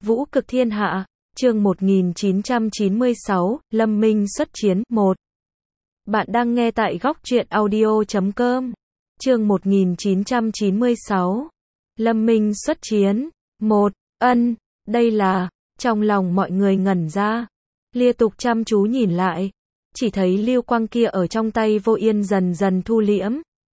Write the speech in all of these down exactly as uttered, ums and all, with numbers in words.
Vũ cực thiên hạ, chương một nghìn chín trăm chín mươi sáu, Lâm Minh xuất chiến, một. Bạn đang nghe tại góc truyện audio chấm com. Chương một nghìn chín trăm chín mươi sáu. Lâm Minh xuất chiến, một. Ân, đây là, trong lòng mọi người ngẩn ra, liên tục chăm chú nhìn lại, chỉ thấy lưu quang kia ở trong tay Vô Yên dần dần thu liễm.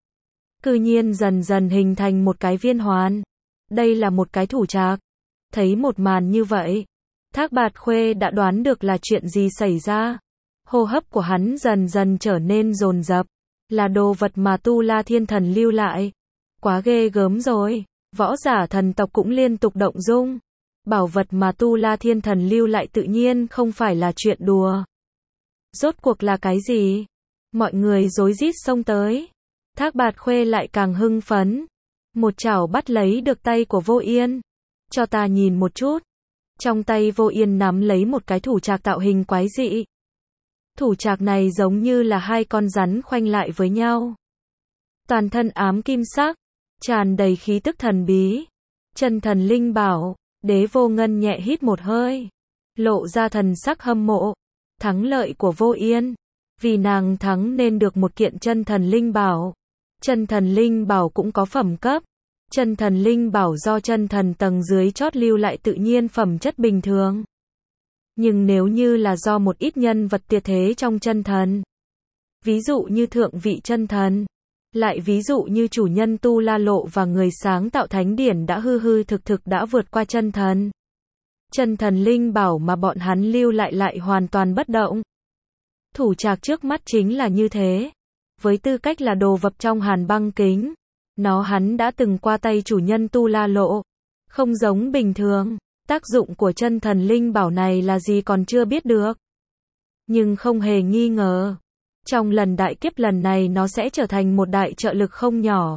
Cư nhiên dần dần hình thành một cái viên hoàn. Đây là một cái thủ trạc. Thấy một màn như vậy, Thác Bạt Khuê đã đoán được là chuyện gì xảy ra. Hô hấp của hắn dần dần trở nên dồn dập. Là đồ vật mà Tu La Thiên Thần lưu lại. Quá ghê gớm rồi. Võ giả thần tộc cũng liên tục động dung. Bảo vật mà Tu La Thiên Thần lưu lại tự nhiên không phải là chuyện đùa. Rốt cuộc là cái gì? Mọi người rối rít xông tới. Thác Bạt Khuê lại càng hưng phấn. Một chảo bắt lấy được tay của Vô Yên. Cho ta nhìn một chút. Trong tay Vô Yên nắm lấy một cái thủ trạc tạo hình quái dị. Thủ trạc này giống như là hai con rắn khoanh lại với nhau. Toàn thân ám kim sắc, tràn đầy khí tức thần bí. Chân thần linh bảo, Đế Vô Ngân nhẹ hít một hơi, lộ ra thần sắc hâm mộ. Thắng lợi của Vô Yên, vì nàng thắng nên được một kiện chân thần linh bảo. Chân thần linh bảo cũng có phẩm cấp. Chân thần linh bảo do chân thần tầng dưới chót lưu lại tự nhiên phẩm chất bình thường. Nhưng nếu như là do một ít nhân vật tuyệt thế trong chân thần, ví dụ như thượng vị chân thần, lại ví dụ như chủ nhân Tu La Lộ và người sáng tạo thánh điển đã hư hư thực thực đã vượt qua chân thần. Chân thần linh bảo mà bọn hắn lưu lại lại hoàn toàn bất động. Thủ trạc trước mắt chính là như thế. Với tư cách là đồ vật trong hàn băng kính, nó hắn đã từng qua tay chủ nhân Tu La Lộ. Không giống bình thường, tác dụng của chân thần linh bảo này là gì còn chưa biết được. Nhưng không hề nghi ngờ, trong lần đại kiếp lần này nó sẽ trở thành một đại trợ lực không nhỏ.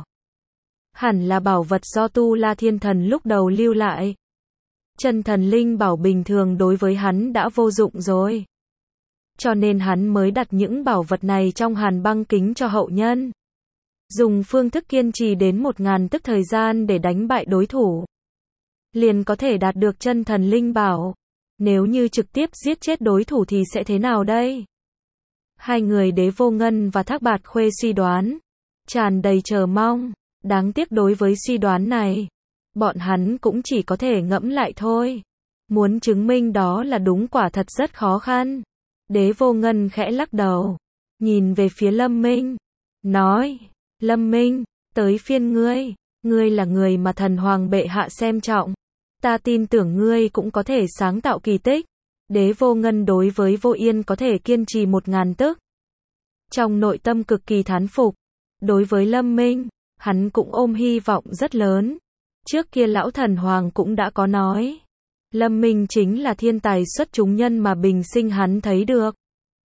Hẳn là bảo vật do Tu La Thiên Thần lúc đầu lưu lại. Chân thần linh bảo bình thường đối với hắn đã vô dụng rồi. Cho nên hắn mới đặt những bảo vật này trong hàn băng kính cho hậu nhân. Dùng phương thức kiên trì đến một ngàn tức thời gian để đánh bại đối thủ. Liền có thể đạt được chân thần linh bảo. Nếu như trực tiếp giết chết đối thủ thì sẽ thế nào đây? Hai người Đế Vô Ngân và Thác Bạt Khuê suy đoán. Tràn đầy chờ mong. Đáng tiếc đối với suy đoán này, bọn hắn cũng chỉ có thể ngẫm lại thôi. Muốn chứng minh đó là đúng quả thật rất khó khăn. Đế Vô Ngân khẽ lắc đầu. Nhìn về phía Lâm Minh. Nói. Lâm Minh, tới phiên ngươi. Ngươi là người mà thần hoàng bệ hạ xem trọng. Ta tin tưởng ngươi cũng có thể sáng tạo kỳ tích. Đế Vô Ngân đối với Vô Yên có thể kiên trì một ngàn tức. Trong nội tâm cực kỳ thán phục. Đối với Lâm Minh, hắn cũng ôm hy vọng rất lớn. Trước kia lão thần hoàng cũng đã có nói. Lâm Minh chính là thiên tài xuất chúng nhân mà bình sinh hắn thấy được.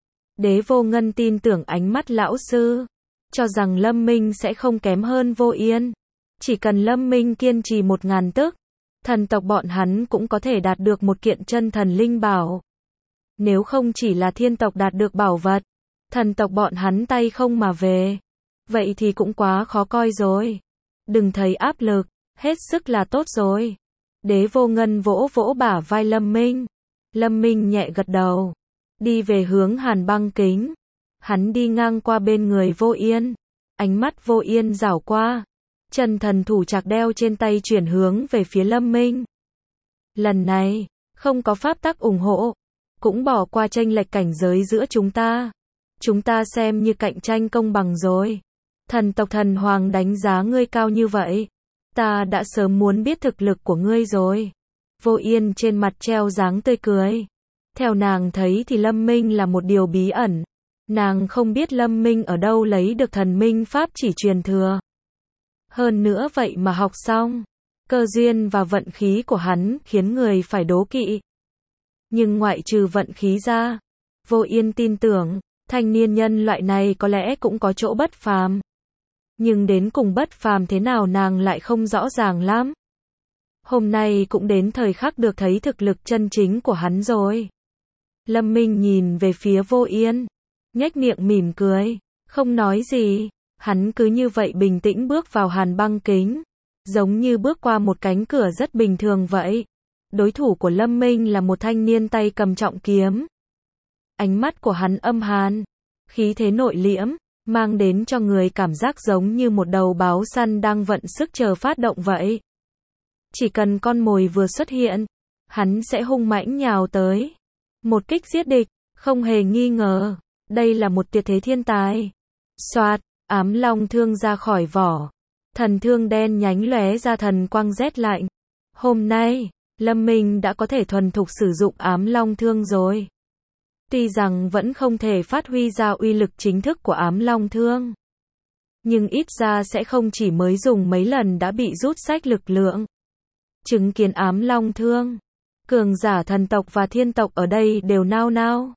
Đế Vô Ngân tin tưởng ánh mắt lão sư. Cho rằng Lâm Minh sẽ không kém hơn Vô Yên. Chỉ cần Lâm Minh kiên trì một ngàn tức, thần tộc bọn hắn cũng có thể đạt được một kiện chân thần linh bảo. Nếu không chỉ là thiên tộc đạt được bảo vật, thần tộc bọn hắn tay không mà về, vậy thì cũng quá khó coi rồi. Đừng thấy áp lực, hết sức là tốt rồi. Đế Vô Ngân vỗ vỗ bả vai Lâm Minh. Lâm Minh nhẹ gật đầu, đi về hướng hàn băng kính. Hắn đi ngang qua bên người Vô Yên. Ánh mắt Vô Yên dảo qua. Chân thần thủ trạc đeo trên tay chuyển hướng về phía Lâm Minh. Lần này, không có pháp tắc ủng hộ. Cũng bỏ qua chênh lệch cảnh giới giữa chúng ta. Chúng ta xem như cạnh tranh công bằng rồi. Thần tộc thần hoàng đánh giá ngươi cao như vậy. Ta đã sớm muốn biết thực lực của ngươi rồi. Vô Yên trên mặt treo dáng tươi cười. Theo nàng thấy thì Lâm Minh là một điều bí ẩn. Nàng không biết Lâm Minh ở đâu lấy được thần minh pháp chỉ truyền thừa. Hơn nữa vậy mà học xong. Cơ duyên và vận khí của hắn khiến người phải đố kỵ. Nhưng ngoại trừ vận khí ra, Vô Yên tin tưởng, thanh niên nhân loại này có lẽ cũng có chỗ bất phàm. Nhưng đến cùng bất phàm thế nào nàng lại không rõ ràng lắm. Hôm nay cũng đến thời khắc được thấy thực lực chân chính của hắn rồi. Lâm Minh nhìn về phía Vô Yên, nhếch miệng mỉm cười, không nói gì. Hắn cứ như vậy bình tĩnh bước vào hàn băng kính, giống như bước qua một cánh cửa rất bình thường vậy. Đối thủ của Lâm Minh là một thanh niên tay cầm trọng kiếm. Ánh mắt của hắn âm hàn, khí thế nội liễm, mang đến cho người cảm giác giống như một đầu báo săn đang vận sức chờ phát động vậy. Chỉ cần con mồi vừa xuất hiện, hắn sẽ hung mãnh nhào tới. Một kích giết địch, không hề nghi ngờ, đây là một tuyệt thế thiên tài. Soạt, ám long thương ra khỏi vỏ. Thần thương đen nhánh lóe ra thần quang rét lạnh. Hôm nay, Lâm Minh đã có thể thuần thục sử dụng ám long thương rồi. Tuy rằng vẫn không thể phát huy ra uy lực chính thức của ám long thương, nhưng ít ra sẽ không chỉ mới dùng mấy lần đã bị rút sách lực lượng. Chứng kiến ám long thương, cường giả thần tộc và thiên tộc ở đây đều nao nao.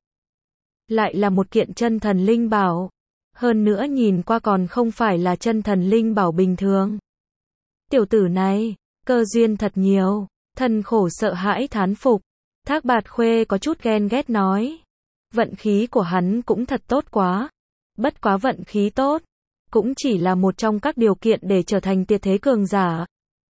Lại là một kiện chân thần linh bảo. Hơn nữa nhìn qua còn không phải là chân thần linh bảo bình thường. Tiểu tử này, cơ duyên thật nhiều. Thần khổ sợ hãi thán phục. Thác Bạt Khuê có chút ghen ghét nói. Vận khí của hắn cũng thật tốt quá. Bất quá vận khí tốt, cũng chỉ là một trong các điều kiện để trở thành tuyệt thế cường giả.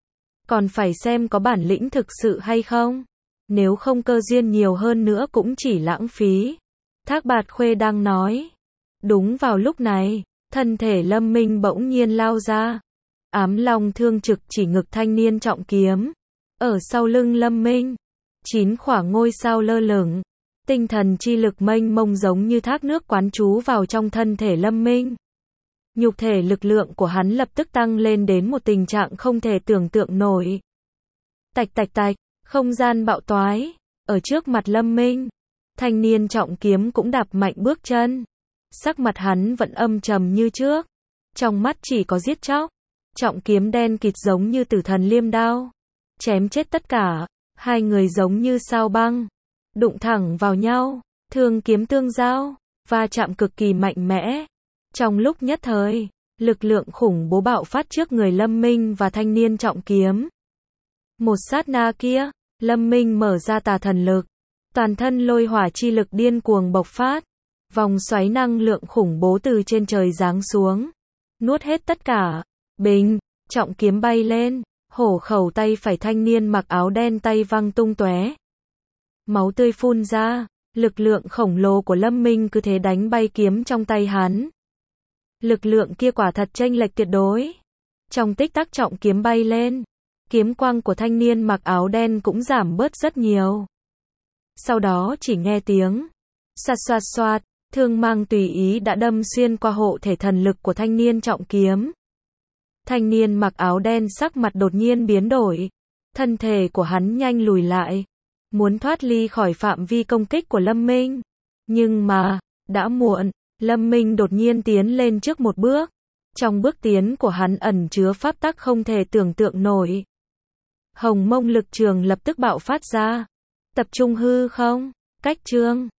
Còn phải xem có bản lĩnh thực sự hay không. Nếu không cơ duyên nhiều hơn nữa cũng chỉ lãng phí. Thác Bạt Khuê đang nói. Đúng vào lúc này, thân thể Lâm Minh bỗng nhiên lao ra. Ám long thương trực chỉ ngực thanh niên trọng kiếm. Ở sau lưng Lâm Minh, chín khỏa ngôi sao lơ lửng. Tinh thần chi lực mênh mông giống như thác nước quán trú vào trong thân thể Lâm Minh. Nhục thể lực lượng của hắn lập tức tăng lên đến một tình trạng không thể tưởng tượng nổi. Tạch tạch tạch, không gian bạo toái. Ở trước mặt Lâm Minh, thanh niên trọng kiếm cũng đạp mạnh bước chân. Sắc mặt hắn vẫn âm trầm như trước. Trong mắt chỉ có giết chóc. Trọng kiếm đen kịt giống như tử thần liêm đao. Chém chết tất cả. Hai người giống như sao băng. Đụng thẳng vào nhau. Thương kiếm tương giao. Va chạm cực kỳ mạnh mẽ. Trong lúc nhất thời, lực lượng khủng bố bạo phát trước người Lâm Minh và thanh niên trọng kiếm. Một sát na kia, Lâm Minh mở ra tà thần lực. Toàn thân lôi hỏa chi lực điên cuồng bộc phát. Vòng xoáy năng lượng khủng bố từ trên trời giáng xuống. Nuốt hết tất cả. Bình, trọng kiếm bay lên. Hổ khẩu tay phải thanh niên mặc áo đen tay văng tung tóe. Máu tươi phun ra. Lực lượng khổng lồ của Lâm Minh cứ thế đánh bay kiếm trong tay hắn. Lực lượng kia quả thật chênh lệch tuyệt đối. Trong tích tắc trọng kiếm bay lên. Kiếm quang của thanh niên mặc áo đen cũng giảm bớt rất nhiều. Sau đó chỉ nghe tiếng. Xoạt xoạt xoạt. Thương mang tùy ý đã đâm xuyên qua hộ thể thần lực của thanh niên trọng kiếm. Thanh niên mặc áo đen sắc mặt đột nhiên biến đổi. Thân thể của hắn nhanh lùi lại. Muốn thoát ly khỏi phạm vi công kích của Lâm Minh. Nhưng mà, đã muộn. Lâm Minh đột nhiên tiến lên trước một bước. Trong bước tiến của hắn ẩn chứa pháp tắc không thể tưởng tượng nổi. Hồng mông lực trường lập tức bạo phát ra. Tập trung hư không? Cách chương